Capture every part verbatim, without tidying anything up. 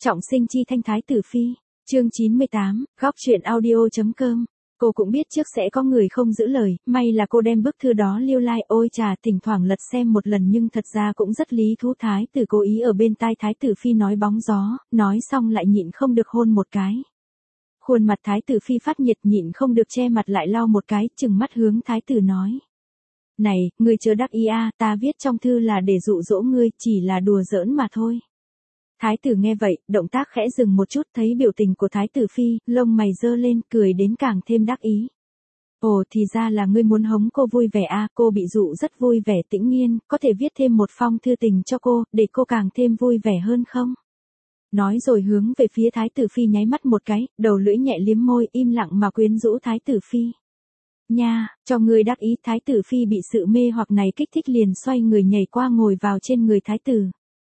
Trọng sinh chi thanh thái tử phi, chương chín mươi tám, góc truyện audio.com. Cô cũng biết trước sẽ có người không giữ lời, may là cô đem bức thư đó lưu lai, ôi chà, thỉnh thoảng lật xem một lần nhưng thật ra cũng rất lý thú. Thái tử cố ý ở bên tai thái tử phi nói bóng gió, nói xong lại nhịn không được hôn một cái. Khuôn mặt thái tử phi phát nhiệt, nhịn không được che mặt lại lau một cái, trừng mắt hướng thái tử nói. Này, ngươi chớ đắc ý a, ta viết trong thư là để dụ dỗ ngươi, chỉ là đùa giỡn mà thôi. Thái tử nghe vậy, động tác khẽ dừng một chút, thấy biểu tình của thái tử phi, lông mày giơ lên, cười đến càng thêm đắc ý. Ồ, thì ra là ngươi muốn hống cô vui vẻ a, cô bị dụ rất vui vẻ. Tĩnh Nghiên, có thể viết thêm một phong thư tình cho cô, để cô càng thêm vui vẻ hơn không? Nói rồi hướng về phía thái tử phi nháy mắt một cái, đầu lưỡi nhẹ liếm môi, im lặng mà quyến rũ thái tử phi. Nha, cho ngươi đắc ý. Thái tử phi bị sự mê hoặc này kích thích, liền xoay người nhảy qua ngồi vào trên người thái tử.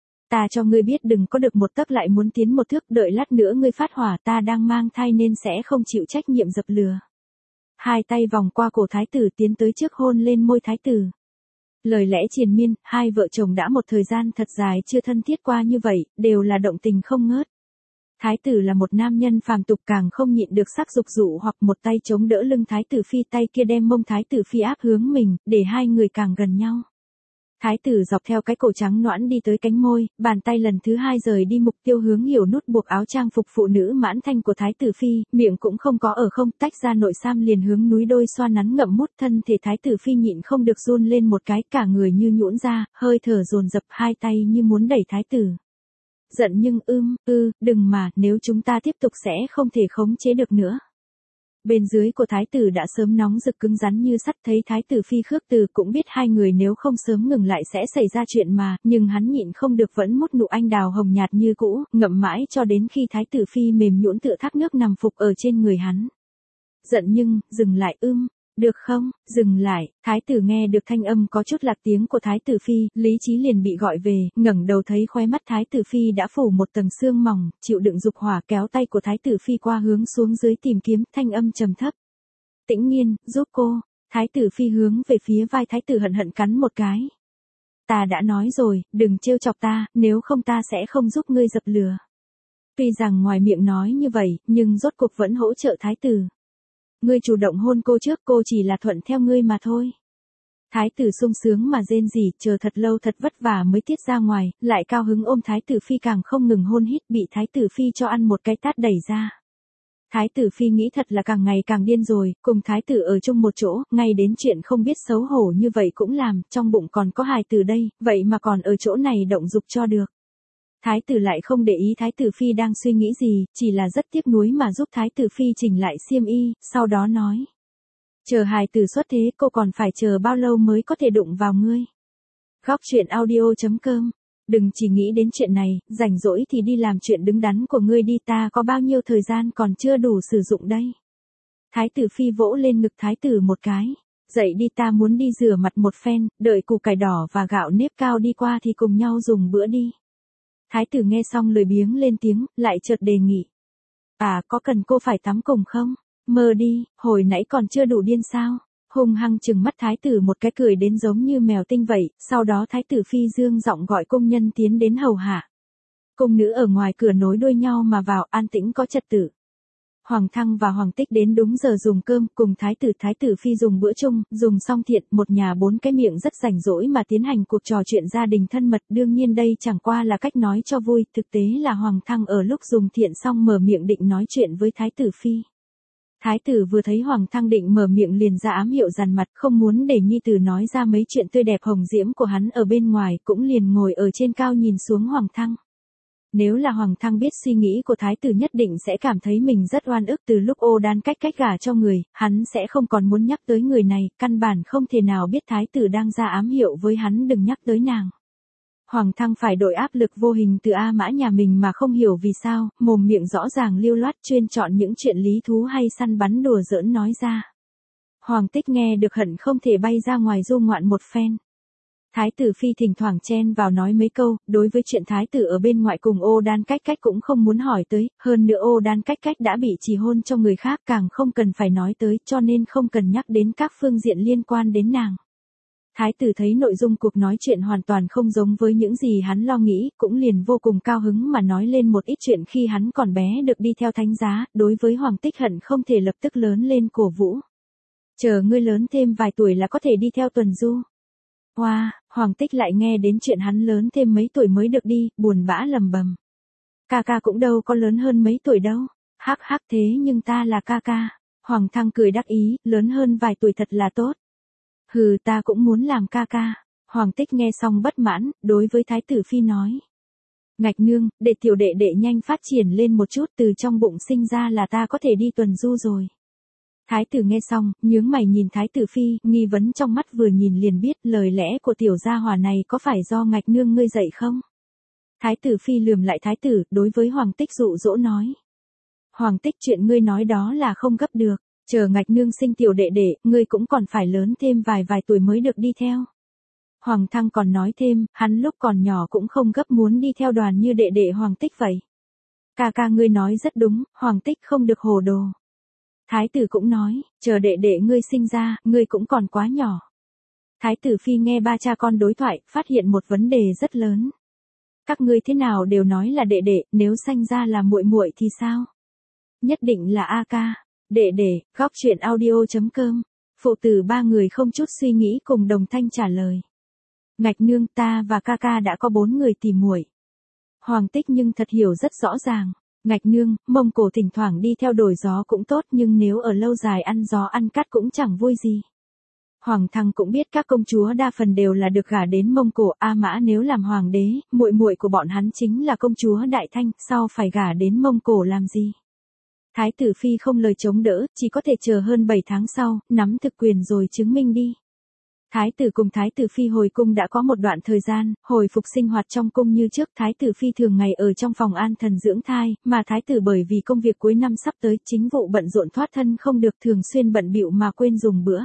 Ta cho ngươi biết đừng có được một tấc lại muốn tiến một thước, đợi lát nữa ngươi phát hỏa, ta đang mang thai nên sẽ không chịu trách nhiệm dập lửa. Hai tay vòng qua cổ thái tử tiến tới trước hôn lên môi thái tử. Lời lẽ triền miên, hai vợ chồng đã một thời gian thật dài chưa thân thiết qua như vậy, đều là động tình không ngớt. Thái tử là một nam nhân phàm tục, càng không nhịn được sắc dục dụ hoặc một tay chống đỡ lưng thái tử phi, tay kia đem mông thái tử phi áp hướng mình, để hai người càng gần nhau. Thái tử dọc theo cái cổ trắng nõn đi tới cánh môi, bàn tay lần thứ hai rời đi mục tiêu hướng hiểu nút buộc áo trang phục phụ nữ mãn thanh của thái tử phi, miệng cũng không có ở không, tách ra nội sam liền hướng núi đôi xoa nắn ngậm mút. Thân thể thái tử phi nhịn không được run lên một cái, cả người như nhũn ra, hơi thở dồn dập, hai tay như muốn đẩy thái tử. Giận nhưng ưm, ư, đừng mà, nếu chúng ta tiếp tục sẽ không thể khống chế được nữa. Bên dưới của thái tử đã sớm nóng rực cứng rắn như sắt, thấy thái tử phi khước từ cũng biết hai người nếu không sớm ngừng lại sẽ xảy ra chuyện mà, nhưng hắn nhịn không được vẫn mút nụ anh đào hồng nhạt như cũ, ngậm mãi cho đến khi thái tử phi mềm nhũn tựa thác nước nằm phục ở trên người hắn. Giận nhưng, dừng lại ưm. Được không, dừng lại. Thái tử nghe được thanh âm có chút lạc tiếng của thái tử phi, lý trí liền bị gọi về, ngẩng đầu thấy khóe mắt thái tử phi đã phủ một tầng sương mỏng, chịu đựng dục hỏa, kéo tay của thái tử phi qua hướng xuống dưới tìm kiếm, thanh âm trầm thấp. Tĩnh Nghiên, giúp cô. Thái tử phi hướng về phía vai thái tử hận hận cắn một cái. Ta đã nói rồi, đừng trêu chọc ta, nếu không ta sẽ không giúp ngươi dập lửa. Tuy rằng ngoài miệng nói như vậy, nhưng rốt cuộc vẫn hỗ trợ thái tử. Ngươi chủ động hôn cô trước, cô chỉ là thuận theo ngươi mà thôi. Thái tử sung sướng mà rên rỉ, chờ thật lâu thật vất vả mới tiết ra ngoài, lại cao hứng ôm thái tử phi càng không ngừng hôn hít, bị thái tử phi cho ăn một cái tát đẩy ra. Thái tử phi nghĩ thật là càng ngày càng điên rồi, cùng thái tử ở chung một chỗ, ngay đến chuyện không biết xấu hổ như vậy cũng làm, trong bụng còn có hài tử đây, vậy mà còn ở chỗ này động dục cho được. Thái tử lại không để ý thái tử phi đang suy nghĩ gì, chỉ là rất tiếc nuối mà giúp thái tử phi chỉnh lại xiêm y, sau đó nói. Chờ hài tử xuất thế, cô còn phải chờ bao lâu mới có thể đụng vào ngươi? Góc truyện audio.com. Đừng chỉ nghĩ đến chuyện này, rảnh rỗi thì đi làm chuyện đứng đắn của ngươi đi, ta có bao nhiêu thời gian còn chưa đủ sử dụng đây. Thái tử phi vỗ lên ngực thái tử một cái. Dậy đi, ta muốn đi rửa mặt một phen, đợi củ cải đỏ và gạo nếp cao đi qua thì cùng nhau dùng bữa đi. Thái tử nghe xong lười biếng lên tiếng, lại chợt đề nghị. À, có cần cô phải tắm cùng không? Mơ đi, hồi nãy còn chưa đủ điên sao? Hung hăng trừng mắt thái tử một cái, cười đến giống như mèo tinh vậy, sau đó thái tử phi dương giọng gọi công nhân tiến đến hầu hạ. Cung nữ ở ngoài cửa nối đuôi nhau mà vào, an tĩnh có trật tự. Hoàng thăng và hoàng tích đến đúng giờ dùng cơm, cùng thái tử thái tử phi dùng bữa chung, dùng xong thiện, một nhà bốn cái miệng rất rảnh rỗi mà tiến hành cuộc trò chuyện gia đình thân mật, đương nhiên đây chẳng qua là cách nói cho vui, thực tế là hoàng thăng ở lúc dùng thiện xong mở miệng định nói chuyện với thái tử phi. Thái tử vừa thấy hoàng thăng định mở miệng liền ra ám hiệu dằn mặt, không muốn để nhi tử nói ra mấy chuyện tươi đẹp hồng diễm của hắn ở bên ngoài, cũng liền ngồi ở trên cao nhìn xuống hoàng thăng. Nếu là hoàng thăng biết suy nghĩ của thái tử nhất định sẽ cảm thấy mình rất oan ức, từ lúc Ô Đan cách cách gả cho người, hắn sẽ không còn muốn nhắc tới người này, căn bản không thể nào biết thái tử đang ra ám hiệu với hắn đừng nhắc tới nàng. Hoàng thăng phải đội áp lực vô hình từ A Mã nhà mình mà không hiểu vì sao, mồm miệng rõ ràng lưu loát chuyên chọn những chuyện lý thú hay săn bắn đùa giỡn nói ra. Hoàng tích nghe được hận không thể bay ra ngoài du ngoạn một phen. Thái tử phi thỉnh thoảng chen vào nói mấy câu, đối với chuyện thái tử ở bên ngoại cùng Ô Đan cách cách cũng không muốn hỏi tới, hơn nữa Ô Đan cách cách đã bị trì hôn cho người khác càng không cần phải nói tới, cho nên không cần nhắc đến các phương diện liên quan đến nàng. Thái tử thấy nội dung cuộc nói chuyện hoàn toàn không giống với những gì hắn lo nghĩ, cũng liền vô cùng cao hứng mà nói lên một ít chuyện khi hắn còn bé được đi theo thánh giá, đối với Hoàng Tích hận không thể lập tức lớn lên cổ vũ. Chờ ngươi lớn thêm vài tuổi là có thể đi theo tuần du. Hoa, wow, Hoàng Tích lại nghe đến chuyện hắn lớn thêm mấy tuổi mới được đi, buồn bã lầm bầm. Ca ca cũng đâu có lớn hơn mấy tuổi đâu, hắc hắc thế nhưng ta là ca ca. Hoàng Thăng cười đắc ý, lớn hơn vài tuổi thật là tốt. Hừ ta cũng muốn làm ca ca. Hoàng Tích nghe xong bất mãn, đối với Thái tử Phi nói. Ngạch nương, để tiểu đệ đệ nhanh phát triển lên một chút, từ trong bụng sinh ra là ta có thể đi tuần du rồi. Thái tử nghe xong, nhướng mày nhìn Thái tử Phi, nghi vấn trong mắt vừa nhìn liền biết lời lẽ của tiểu gia hỏa này có phải do ngạch nương ngươi dạy không? Thái tử Phi lườm lại Thái tử, đối với Hoàng Tích dụ dỗ nói. Hoàng Tích chuyện ngươi nói đó là không gấp được, chờ ngạch nương sinh tiểu đệ đệ, ngươi cũng còn phải lớn thêm vài vài tuổi mới được đi theo. Hoàng Thăng còn nói thêm, hắn lúc còn nhỏ cũng không gấp muốn đi theo đoàn như đệ đệ Hoàng Tích vậy. Ca ca ngươi nói rất đúng, Hoàng Tích không được hồ đồ. Thái tử cũng nói, chờ đệ đệ ngươi sinh ra, ngươi cũng còn quá nhỏ. Thái tử Phi nghe ba cha con đối thoại, phát hiện một vấn đề rất lớn. Các ngươi thế nào đều nói là đệ đệ, nếu sanh ra là muội muội thì sao? Nhất định là A ca. Đệ đệ, góc chuyện audio chấm com. Phụ tử ba người không chút suy nghĩ cùng đồng thanh trả lời. Ngạch nương ta và ca ca đã có bốn người tỉ muội. Hoàng Tích nhưng thật hiểu rất rõ ràng. Ngạch nương, Mông Cổ thỉnh thoảng đi theo đổi gió cũng tốt nhưng nếu ở lâu dài ăn gió ăn cát cũng chẳng vui gì. Hoàng Thăng cũng biết các công chúa đa phần đều là được gả đến Mông Cổ, A Mã nếu làm hoàng đế, muội muội của bọn hắn chính là công chúa Đại Thanh, sao phải gả đến Mông Cổ làm gì? Thái tử Phi không lời chống đỡ, chỉ có thể chờ hơn bảy tháng sau, nắm thực quyền rồi chứng minh đi. Thái tử cùng Thái tử Phi hồi cung đã có một đoạn thời gian, hồi phục sinh hoạt trong cung như trước. Thái tử Phi thường ngày ở trong phòng an thần dưỡng thai, mà Thái tử bởi vì công việc cuối năm sắp tới, chính vụ bận rộn thoát thân không được, thường xuyên bận bịu mà quên dùng bữa.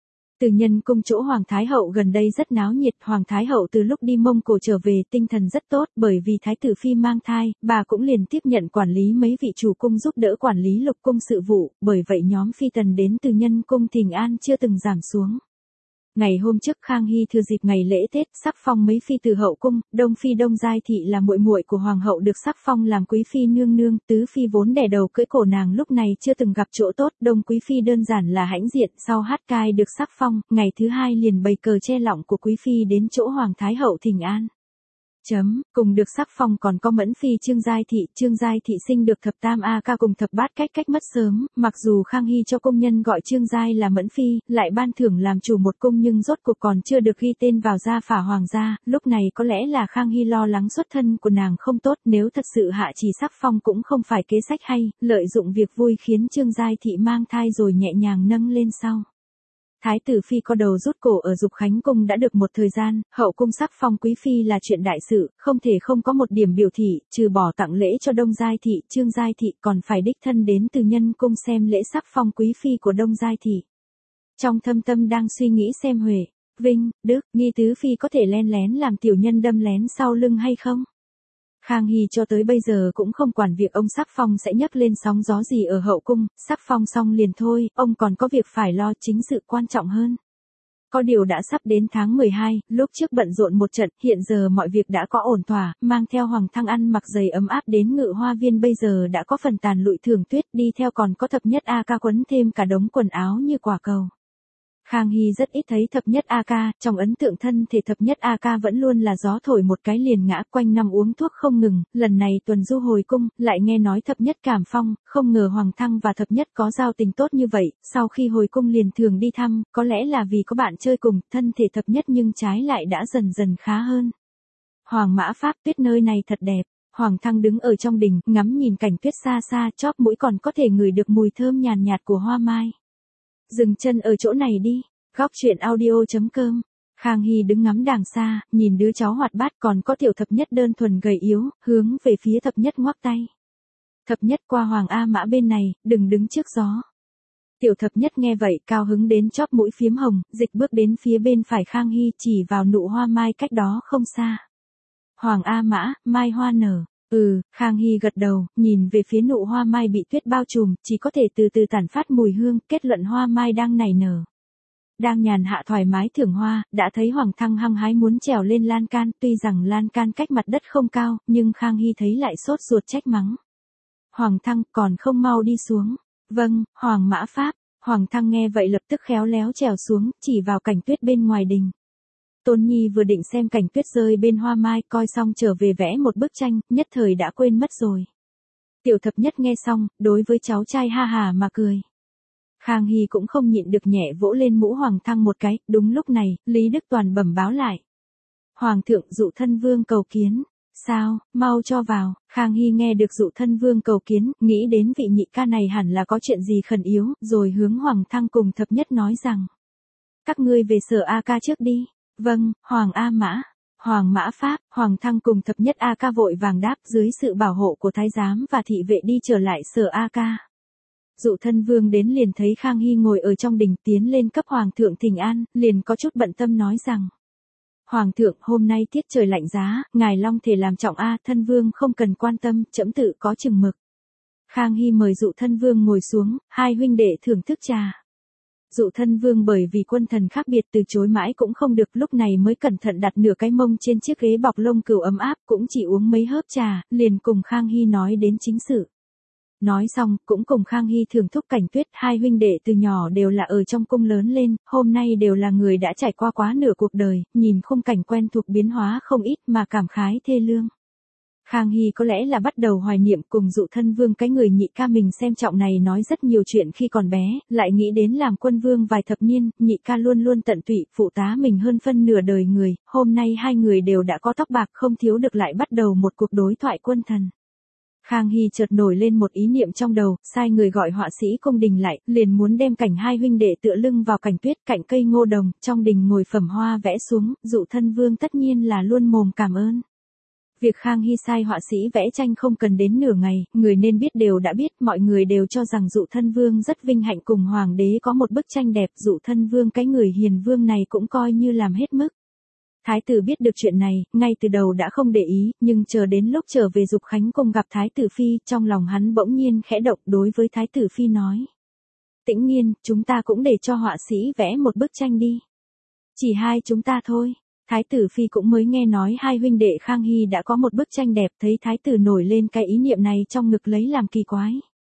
Từ nhân cung chỗ Hoàng Thái Hậu gần đây rất náo nhiệt, Hoàng Thái Hậu từ lúc đi Mông Cổ trở về tinh thần rất tốt, bởi vì Thái tử Phi mang thai, bà cũng liền tiếp nhận quản lý mấy vị chủ cung giúp đỡ quản lý lục cung sự vụ, bởi vậy nhóm phi tần đến từ nhân cung Thịnh An chưa từng giảm xuống. Ngày hôm trước Khang Hy thừa dịp ngày lễ Tết, sắc phong mấy phi từ hậu cung, Đông Phi Đông Giai Thị là muội muội của Hoàng hậu được sắc phong làm quý phi nương nương, tứ phi vốn đè đầu cưỡi cổ nàng lúc này chưa từng gặp chỗ tốt, Đông quý phi đơn giản là hãnh diện, sau hát cai được sắc phong, ngày thứ hai liền bày cờ che lọng của quý phi đến chỗ Hoàng Thái hậu thỉnh an. Chấm, cùng được sắc phong còn có Mẫn Phi Trương Giai Thị, Trương Giai Thị sinh được thập tam A ca cùng thập bát cách cách mất sớm, mặc dù Khang Hy cho công nhân gọi Trương Giai là Mẫn Phi, lại ban thưởng làm chủ một cung nhưng rốt cuộc còn chưa được ghi tên vào gia phả hoàng gia, lúc này có lẽ là Khang Hy lo lắng xuất thân của nàng không tốt, nếu thật sự hạ chỉ sắc phong cũng không phải kế sách hay, lợi dụng việc vui khiến Trương Giai Thị mang thai rồi nhẹ nhàng nâng lên sau. Thái tử Phi có đầu rút cổ ở Dục Khánh Cung đã được một thời gian, hậu cung sắc phong quý phi là chuyện đại sự, không thể không có một điểm biểu thị, trừ bỏ tặng lễ cho Đông Giai Thị, Trương Giai Thị còn phải đích thân đến từ nhân cung xem lễ sắc phong quý phi của Đông Giai Thị. Trong thâm tâm đang suy nghĩ xem Huệ, Vinh, Đức, Nghi tứ phi có thể len lén làm tiểu nhân đâm lén sau lưng hay không? Khang Hy cho tới bây giờ cũng không quản việc ông sắc phong sẽ nhấc lên sóng gió gì ở hậu cung, sắc phong xong liền thôi, ông còn có việc phải lo chính sự quan trọng hơn. Có điều đã sắp đến tháng mười hai, lúc trước bận rộn một trận, hiện giờ mọi việc đã có ổn thỏa, mang theo Hoàng Thăng ăn mặc giày ấm áp đến Ngự Hoa Viên bây giờ đã có phần tàn lụi thường tuyết, đi theo còn có thập nhất A ca quấn thêm cả đống quần áo như quả cầu. Khang Hy rất ít thấy thập nhất A ca, trong ấn tượng thân thể thập nhất A ca vẫn luôn là gió thổi một cái liền ngã, quanh năm uống thuốc không ngừng, lần này tuần du hồi cung, lại nghe nói thập nhất cảm phong, không ngờ Hoàng Thăng và thập nhất có giao tình tốt như vậy, sau khi hồi cung liền thường đi thăm, có lẽ là vì có bạn chơi cùng, thân thể thập nhất nhưng trái lại đã dần dần khá hơn. Hoàng Mã Pháp Tuyết nơi này thật đẹp. Hoàng Thăng đứng ở trong đình, ngắm nhìn cảnh tuyết xa xa, chóp mũi còn có thể ngửi được mùi thơm nhàn nhạt của hoa mai. Dừng chân ở chỗ này đi, góc chuyện audio chấm com. Khang Hy đứng ngắm đàng xa, nhìn đứa cháu hoạt bát còn có tiểu thập nhất đơn thuần gầy yếu, hướng về phía thập nhất ngoắc tay. Thập nhất qua Hoàng A Mã bên này, đừng đứng trước gió. Tiểu thập nhất nghe vậy, cao hứng đến chóp mũi phiếm hồng, dịch bước đến phía bên phải Khang Hy chỉ vào nụ hoa mai cách đó không xa. Hoàng A Mã, mai hoa nở. Ừ, Khang Hy gật đầu, nhìn về phía nụ hoa mai bị tuyết bao trùm, chỉ có thể từ từ tản phát mùi hương, kết luận hoa mai đang nảy nở. Đang nhàn hạ thoải mái thưởng hoa, đã thấy Hoàng Thăng hăng hái muốn trèo lên lan can, tuy rằng lan can cách mặt đất không cao, nhưng Khang Hy thấy lại sốt ruột trách mắng. Hoàng Thăng, còn không mau đi xuống. Vâng, Hoàng Mã Pháp. Hoàng Thăng nghe vậy lập tức khéo léo trèo xuống, chỉ vào cảnh tuyết bên ngoài đình. Tôn Nhi vừa định xem cảnh tuyết rơi bên hoa mai, coi xong trở về vẽ một bức tranh, nhất thời đã quên mất rồi. Tiểu thập nhất nghe xong, đối với cháu trai ha hà mà cười. Khang Hy cũng không nhịn được nhẹ vỗ lên mũ Hoàng Thăng một cái, đúng lúc này, Lý Đức Toàn bẩm báo lại. Hoàng thượng dụ thân vương cầu kiến. Sao, mau cho vào. Khang Hy nghe được dụ thân vương cầu kiến, nghĩ đến vị nhị ca này hẳn là có chuyện gì khẩn yếu, rồi hướng Hoàng Thăng cùng thập nhất nói rằng. Các ngươi về sở A ca trước đi. Vâng, Hoàng A Mã. Hoàng Mã Pháp, Hoàng Thăng cùng thập nhất A ca vội vàng đáp dưới sự bảo hộ của thái giám và thị vệ đi trở lại sở A ca. Dụ thân vương đến liền thấy Khang Hy ngồi ở trong đình tiến lên cấp Hoàng thượng thỉnh an, liền có chút bận tâm nói rằng. Hoàng thượng, hôm nay tiết trời lạnh giá, ngài long thể làm trọng A, thân vương không cần quan tâm, trẫm tự có chừng mực. Khang Hy mời dụ thân vương ngồi xuống, hai huynh đệ thưởng thức trà. Dụ thân vương bởi vì quân thần khác biệt từ chối mãi cũng không được, lúc này mới cẩn thận đặt nửa cái mông trên chiếc ghế bọc lông cừu ấm áp, cũng chỉ uống mấy hớp trà, liền cùng Khang Hy nói đến chính sự. Nói xong, cũng cùng Khang Hy thưởng thức cảnh tuyết, hai huynh đệ từ nhỏ đều là ở trong cung lớn lên, hôm nay đều là người đã trải qua quá nửa cuộc đời, nhìn khung cảnh quen thuộc biến hóa không ít mà cảm khái thê lương. Khang Hy có lẽ là bắt đầu hoài niệm cùng dụ thân vương cái người nhị ca mình xem trọng này nói rất nhiều chuyện khi còn bé, lại nghĩ đến làm quân vương vài thập niên, nhị ca luôn luôn tận tụy, phụ tá mình hơn phân nửa đời người, hôm nay hai người đều đã có tóc bạc không thiếu được lại bắt đầu một cuộc đối thoại quân thần. Khang Hy chợt nổi lên một ý niệm trong đầu, sai người gọi họa sĩ cung đình lại, liền muốn đem cảnh hai huynh đệ tựa lưng vào cảnh tuyết cạnh cây ngô đồng, trong đình ngồi phẩm hoa vẽ xuống, dụ thân vương tất nhiên là luôn mồm cảm ơn. Việc Khang Hy sai họa sĩ vẽ tranh không cần đến nửa ngày, người nên biết đều đã biết, mọi người đều cho rằng dụ thân vương rất vinh hạnh cùng hoàng đế có một bức tranh đẹp, dụ thân vương cái người hiền vương này cũng coi như làm hết mức. Thái tử biết được chuyện này, ngay từ đầu đã không để ý, nhưng chờ đến lúc trở về Dục Khánh cung gặp Thái tử Phi, trong lòng hắn bỗng nhiên khẽ động đối với Thái tử Phi nói. Tĩnh Nghiên, chúng ta cũng để cho họa sĩ vẽ một bức tranh đi. Chỉ hai chúng ta thôi. Thái tử Phi cũng mới nghe nói hai huynh đệ Khang Hy đã có một bức tranh đẹp, thấy Thái tử nổi lên cái ý niệm này trong ngực lấy làm kỳ quái.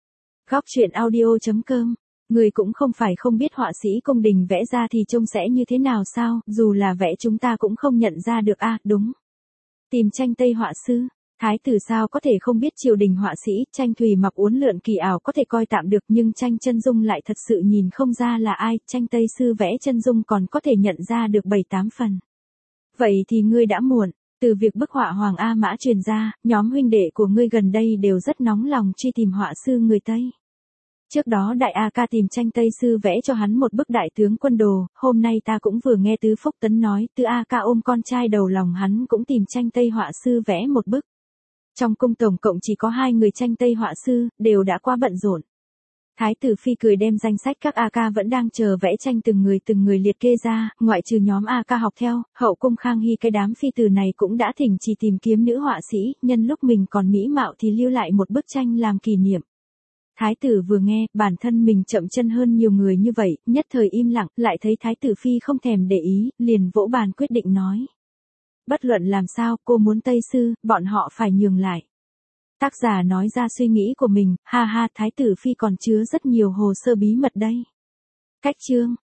Góc truyện audio chấm com. Người cũng không phải không biết họa sĩ cung đình vẽ ra thì trông sẽ như thế nào sao, dù là vẽ chúng ta cũng không nhận ra được a à, đúng. Tìm tranh Tây họa sư, Thái tử sao có thể không biết triều đình họa sĩ, tranh thùy mặc uốn lượn kỳ ảo có thể coi tạm được nhưng tranh chân dung lại thật sự nhìn không ra là ai, tranh Tây sư vẽ chân dung còn có thể nhận ra được bảy tám phần. Vậy thì ngươi đã muộn, từ việc bức họa Hoàng A Mã truyền ra, nhóm huynh đệ của ngươi gần đây đều rất nóng lòng truy tìm họa sư người Tây. Trước đó đại A ca tìm tranh Tây sư vẽ cho hắn một bức đại tướng quân đồ, hôm nay ta cũng vừa nghe Tứ Phúc Tấn nói, Tứ A ca ôm con trai đầu lòng hắn cũng tìm tranh Tây họa sư vẽ một bức. Trong cung tổng cộng chỉ có hai người tranh Tây họa sư, đều đã qua bận rộn. Thái tử Phi cười đem danh sách các A ca vẫn đang chờ vẽ tranh từng người từng người liệt kê ra, ngoại trừ nhóm A ca học theo, hậu cung Khang Hy cái đám phi tử này cũng đã thỉnh chỉ tìm kiếm nữ họa sĩ, nhân lúc mình còn mỹ mạo thì lưu lại một bức tranh làm kỷ niệm. Thái tử vừa nghe, bản thân mình chậm chân hơn nhiều người như vậy, nhất thời im lặng, lại thấy Thái tử Phi không thèm để ý, liền vỗ bàn quyết định nói. Bất luận làm sao, cô muốn Tây sư, bọn họ phải nhường lại. Tác giả nói ra suy nghĩ của mình, ha ha, Thái tử Phi còn chứa rất nhiều hồ sơ bí mật đây. Cách chương